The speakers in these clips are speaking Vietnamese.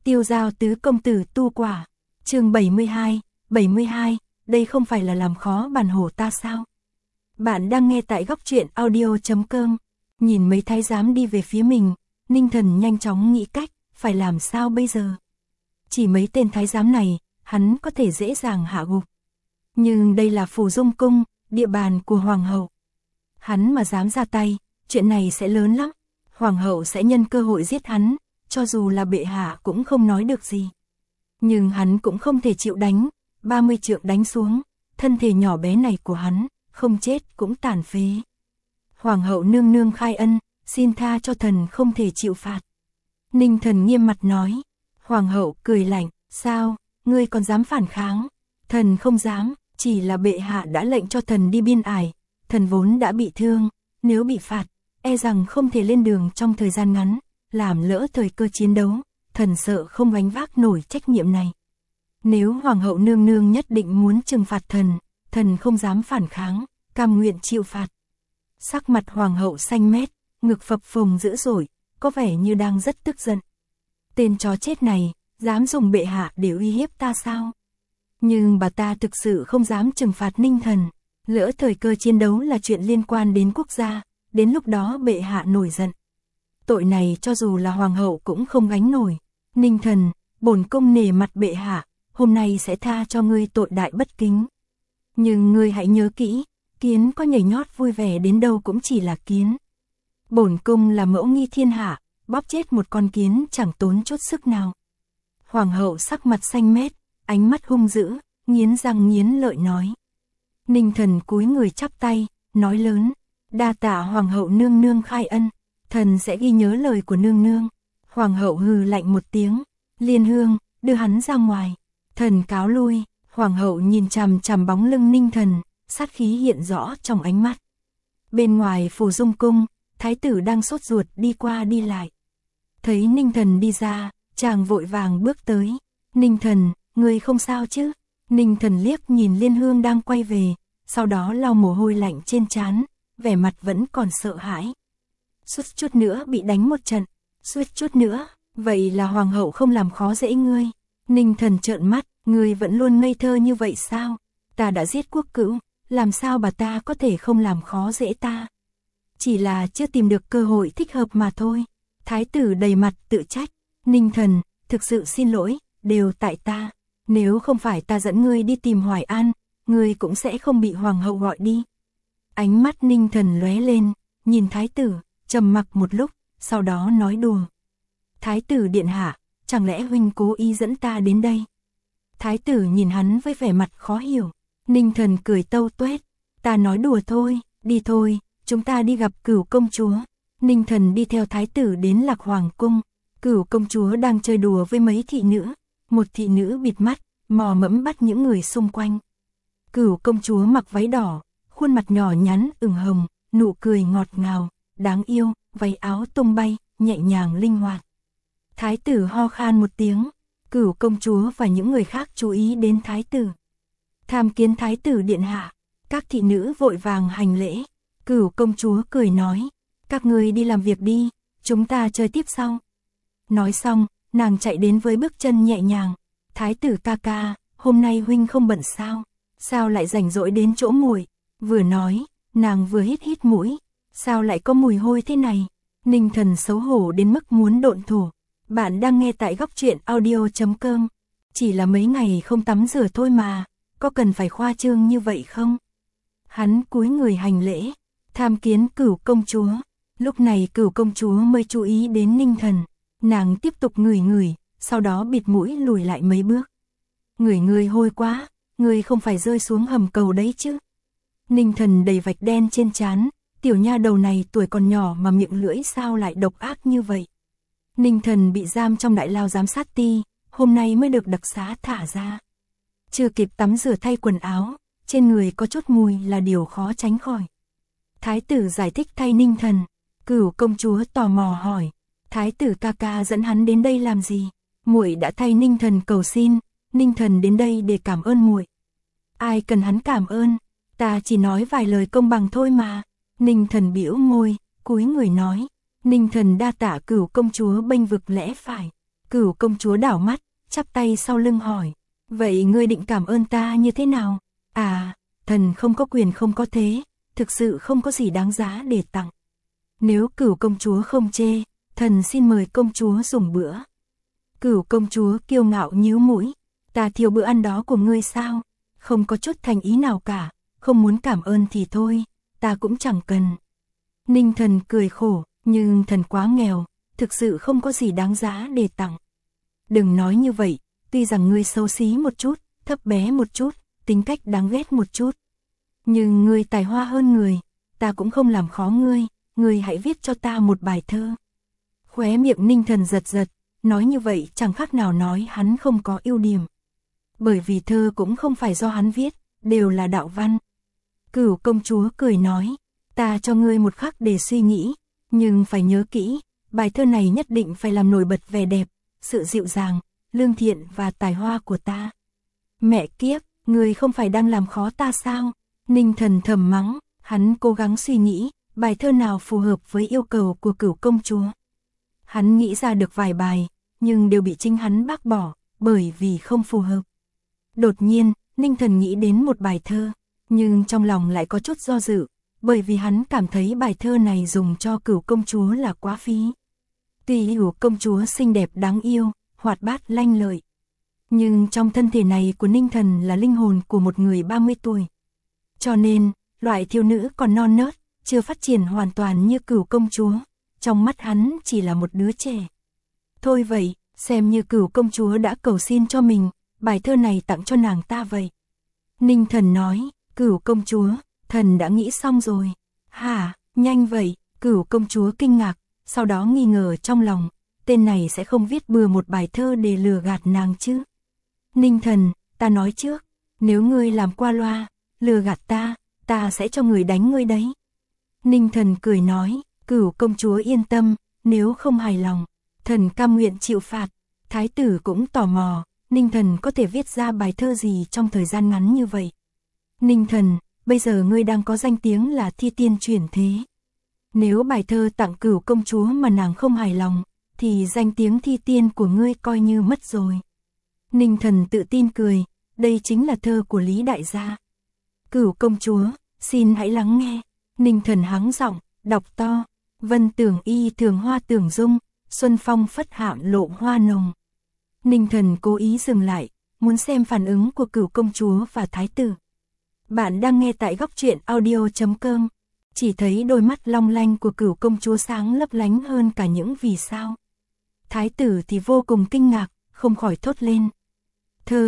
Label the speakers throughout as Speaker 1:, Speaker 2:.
Speaker 1: Tiêu Giao tứ công tử tu quả. Chương 72, đây không phải là làm khó bản hổ ta sao? Bạn đang nghe tại góc truyện audio.com. Nhìn mấy thái giám đi về phía mình, Ninh Thần nhanh chóng nghĩ cách, phải làm sao bây giờ? Chỉ mấy tên thái giám này, hắn có thể dễ dàng hạ gục. Nhưng đây là Phủ Dung Cung, địa bàn của Hoàng hậu. Hắn mà dám ra tay, chuyện này sẽ lớn lắm. Hoàng hậu sẽ nhân cơ hội giết hắn, cho dù là bệ hạ cũng không nói được gì. Nhưng hắn cũng không thể chịu đánh, 30 trượng đánh xuống, thân thể nhỏ bé này của hắn, không chết cũng tàn phế. Hoàng hậu nương nương khai ân, xin tha cho thần không thể chịu phạt. Ninh Thần nghiêm mặt nói. Hoàng hậu cười lạnh, sao, ngươi còn dám phản kháng? Thần không dám, chỉ là bệ hạ đã lệnh cho thần đi biên ải, thần vốn đã bị thương, nếu bị phạt, e rằng không thể lên đường trong thời gian ngắn, làm lỡ thời cơ chiến đấu, thần sợ không gánh vác nổi trách nhiệm này. Nếu Hoàng hậu nương nương nhất định muốn trừng phạt thần không dám phản kháng, cam nguyện chịu phạt. Sắc mặt Hoàng hậu xanh mét, ngực phập phồng dữ dội, có vẻ như đang rất tức giận. Tên chó chết này, dám dùng bệ hạ để uy hiếp ta sao? Nhưng bà ta thực sự không dám trừng phạt Ninh Thần, lỡ thời cơ chiến đấu là chuyện liên quan đến quốc gia, đến lúc đó bệ hạ nổi giận. Tội này cho dù là hoàng hậu cũng không gánh nổi. Ninh Thần, bổn cung nể mặt bệ hạ, hôm nay sẽ tha cho ngươi tội đại bất kính. Nhưng ngươi hãy nhớ kỹ, kiến có nhảy nhót vui vẻ đến đâu cũng chỉ là kiến. Bổn cung là mẫu nghi thiên hạ, bóp chết một con kiến chẳng tốn chút sức nào. Hoàng hậu sắc mặt xanh mét, ánh mắt hung dữ, nghiến răng nghiến lợi nói. Ninh Thần cúi người chắp tay, nói lớn, đa tạ hoàng hậu nương nương khai ân, thần sẽ ghi nhớ lời của nương nương. Hoàng hậu hừ lạnh một tiếng, Liên Hương, đưa hắn ra ngoài. Thần cáo lui. Hoàng hậu nhìn chằm chằm bóng lưng Ninh Thần, sát khí hiện rõ trong ánh mắt. Bên ngoài Phủ Dung Cung, thái tử đang sốt ruột đi qua đi lại. Thấy Ninh Thần đi ra, chàng vội vàng bước tới. Ninh Thần, ngươi không sao chứ? Ninh Thần liếc nhìn Liên Hương đang quay về, sau đó lau mồ hôi lạnh trên trán, vẻ mặt vẫn còn sợ hãi. Suýt chút nữa bị đánh một trận, suýt chút nữa, vậy là hoàng hậu không làm khó dễ ngươi. Ninh Thần trợn mắt, ngươi vẫn luôn ngây thơ như vậy sao? Ta đã giết quốc cữu, làm sao bà ta có thể không làm khó dễ ta? Chỉ là chưa tìm được cơ hội thích hợp mà thôi. Thái tử đầy mặt tự trách. Ninh Thần, thực sự xin lỗi, đều tại ta. Nếu không phải ta dẫn ngươi đi tìm Hoài An, ngươi cũng sẽ không bị hoàng hậu gọi đi. Ánh mắt Ninh Thần lóe lên, nhìn thái tử, trầm mặc một lúc, sau đó nói đùa. Thái tử điện hạ, chẳng lẽ huynh cố ý dẫn ta đến đây? Thái tử nhìn hắn với vẻ mặt khó hiểu. Ninh Thần cười tâu tuét, ta nói đùa thôi, đi thôi, chúng ta đi gặp Cửu công chúa. Ninh Thần đi theo thái tử đến Lạc Hoàng cung. Cửu công chúa đang chơi đùa với mấy thị nữ. Một thị nữ bịt mắt, mò mẫm bắt những người xung quanh. Cửu công chúa mặc váy đỏ, khuôn mặt nhỏ nhắn ửng hồng, nụ cười ngọt ngào, đáng yêu, váy áo tung bay, nhẹ nhàng linh hoạt. Thái tử ho khan một tiếng, Cửu công chúa và những người khác chú ý đến thái tử. Tham kiến thái tử điện hạ, các thị nữ vội vàng hành lễ. Cửu công chúa cười nói, các ngươi đi làm việc đi, chúng ta chơi tiếp sau. Nói xong, nàng chạy đến với bước chân nhẹ nhàng. Thái tử ca ca, hôm nay huynh không bận sao? Sao lại rảnh rỗi đến chỗ muội? Vừa nói, nàng vừa hít hít mũi. Sao lại có mùi hôi thế này? Ninh Thần xấu hổ đến mức muốn độn thổ. Bạn đang nghe tại góc truyện audio.com. Chỉ là mấy ngày không tắm rửa thôi mà, có cần phải khoa trương như vậy không? Hắn cúi người hành lễ, tham kiến Cửu công chúa. Lúc này Cửu công chúa mới chú ý đến Ninh Thần. Nàng tiếp tục ngửi ngửi, sau đó bịt mũi lùi lại mấy bước. Ngửi ngươi hôi quá, ngươi không phải rơi xuống hầm cầu đấy chứ? Ninh Thần đầy vạch đen trên trán, tiểu nha đầu này tuổi còn nhỏ mà miệng lưỡi sao lại độc ác như vậy? Ninh Thần bị giam trong đại lao giám sát ti, hôm nay mới được đặc xá thả ra. Chưa kịp tắm rửa thay quần áo, trên người có chút mùi là điều khó tránh khỏi. Thái tử giải thích thay Ninh Thần. Cửu công chúa tò mò hỏi, thái tử ca ca dẫn hắn đến đây làm gì? Muội đã thay Ninh Thần cầu xin, Ninh Thần đến đây để cảm ơn muội. Ai cần hắn cảm ơn, ta chỉ nói vài lời công bằng thôi mà. Ninh Thần bĩu môi, cúi người nói. Ninh Thần đa tạ Cửu công chúa bênh vực lẽ phải. Cửu công chúa đảo mắt, chắp tay sau lưng hỏi, vậy ngươi định cảm ơn ta như thế nào? À, thần không có quyền không có thế, thực sự không có gì đáng giá để tặng. Nếu Cửu công chúa không chê, thần xin mời công chúa dùng bữa. Cửu công chúa kiêu ngạo nhíu mũi, ta thiếu bữa ăn đó của ngươi sao? Không có chút thành ý nào cả, không muốn cảm ơn thì thôi, ta cũng chẳng cần. Ninh Thần cười khổ, nhưng thần quá nghèo, thực sự không có gì đáng giá để tặng. Đừng nói như vậy, tuy rằng ngươi xấu xí một chút, thấp bé một chút, tính cách đáng ghét một chút. Nhưng ngươi tài hoa hơn người, ta cũng không làm khó ngươi hãy viết cho ta một bài thơ. Khóe miệng Ninh Thần giật giật, nói như vậy chẳng khác nào nói hắn không có ưu điểm. Bởi vì thơ cũng không phải do hắn viết, đều là đạo văn. Cửu công chúa cười nói, ta cho ngươi một khắc để suy nghĩ, nhưng phải nhớ kỹ, bài thơ này nhất định phải làm nổi bật vẻ đẹp, sự dịu dàng, lương thiện và tài hoa của ta. Mẹ kiếp, ngươi không phải đang làm khó ta sao? Ninh Thần thầm mắng, hắn cố gắng suy nghĩ, bài thơ nào phù hợp với yêu cầu của Cửu công chúa. Hắn nghĩ ra được vài bài, nhưng đều bị chính hắn bác bỏ, bởi vì không phù hợp. Đột nhiên, Ninh Thần nghĩ đến một bài thơ, nhưng trong lòng lại có chút do dự, bởi vì hắn cảm thấy bài thơ này dùng cho Cửu công chúa là quá phí. Tuy Cửu công chúa xinh đẹp đáng yêu, hoạt bát lanh lợi, nhưng trong thân thể này của Ninh Thần là linh hồn của một người 30 tuổi. Cho nên, loại thiếu nữ còn non nớt, chưa phát triển hoàn toàn như Cửu công chúa, trong mắt hắn chỉ là một đứa trẻ. Thôi vậy, xem như Cửu công chúa đã cầu xin cho mình, bài thơ này tặng cho nàng ta vậy. Ninh Thần nói, Cửu công chúa, thần đã nghĩ xong rồi. Hả, nhanh vậy? Cửu công chúa kinh ngạc, sau đó nghi ngờ trong lòng, tên này sẽ không viết bừa một bài thơ để lừa gạt nàng chứ. Ninh Thần, ta nói trước, nếu ngươi làm qua loa, lừa gạt ta sẽ cho người đánh ngươi đấy. Ninh Thần cười nói, Cửu công chúa yên tâm, nếu không hài lòng, thần cam nguyện chịu phạt. Thái tử cũng tò mò, Ninh Thần có thể viết ra bài thơ gì trong thời gian ngắn như vậy. Ninh Thần, bây giờ ngươi đang có danh tiếng là thi tiên chuyển thế. Nếu bài thơ tặng Cửu công chúa mà nàng không hài lòng, thì danh tiếng thi tiên của ngươi coi như mất rồi. Ninh Thần tự tin cười, đây chính là thơ của Lý đại gia. Cửu công chúa, xin hãy lắng nghe. Ninh Thần hắng giọng, đọc to, vân tưởng y thường hoa tưởng dung, xuân phong phất hạm lộ hoa nồng. Ninh Thần cố ý dừng lại, muốn xem phản ứng của Cửu công chúa và thái tử. Bạn đang nghe tại góc truyện audio.com. Chỉ thấy đôi mắt long lanh của Cửu công chúa sáng lấp lánh hơn cả những vì sao. Thái tử thì vô cùng kinh ngạc, không khỏi thốt lên. Thơ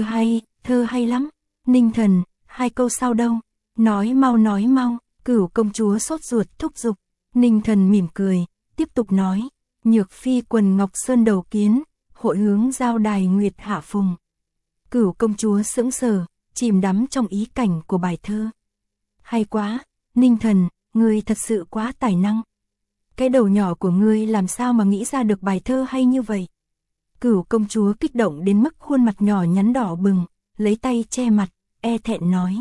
Speaker 1: hay lắm. Ninh Thần, hai câu sau đâu? Nói mau. Cửu công chúa sốt ruột thúc giục. Ninh Thần mỉm cười, tiếp tục nói. Nhược phi quần ngọc sơn đầu kiến, hội hướng giao đài nguyệt hạ phùng. Cửu công chúa sững sờ, chìm đắm trong ý cảnh của bài thơ. Hay quá, Ninh Thần, ngươi thật sự quá tài năng. Cái đầu nhỏ của ngươi làm sao mà nghĩ ra được bài thơ hay như vậy? Cửu công chúa kích động đến mức khuôn mặt nhỏ nhắn đỏ bừng, lấy tay che mặt, e thẹn nói.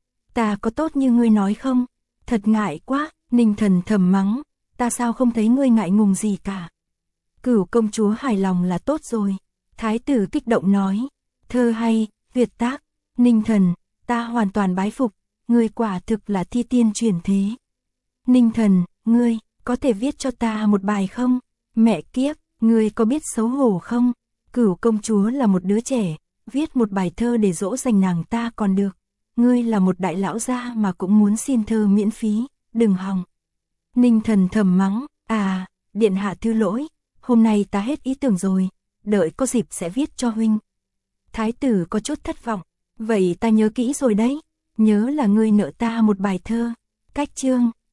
Speaker 1: Ta có tốt như ngươi nói không? Thật ngại quá. Ninh Thần thầm mắng, ta sao không thấy ngươi ngại ngùng gì cả. Cửu công chúa hài lòng là tốt rồi. Thái tử kích động nói, thơ hay, tuyệt tác. Ninh Thần, ta hoàn toàn bái phục, ngươi quả thực là thi tiên chuyển thế. Ninh Thần, ngươi, có thể viết cho ta một bài không? Mẹ kiếp, ngươi có biết xấu hổ không? Cửu công chúa là một đứa trẻ, viết một bài thơ để dỗ dành nàng ta còn được. Ngươi là một đại lão gia mà cũng muốn xin thơ miễn phí, đừng hòng. Ninh Thần thầm mắng, điện hạ thứ lỗi, hôm nay ta hết ý tưởng rồi, đợi có dịp sẽ viết cho huynh. Thái tử có chút thất vọng, vậy ta nhớ kỹ rồi đấy, nhớ là ngươi nợ ta một bài thơ. Cách chương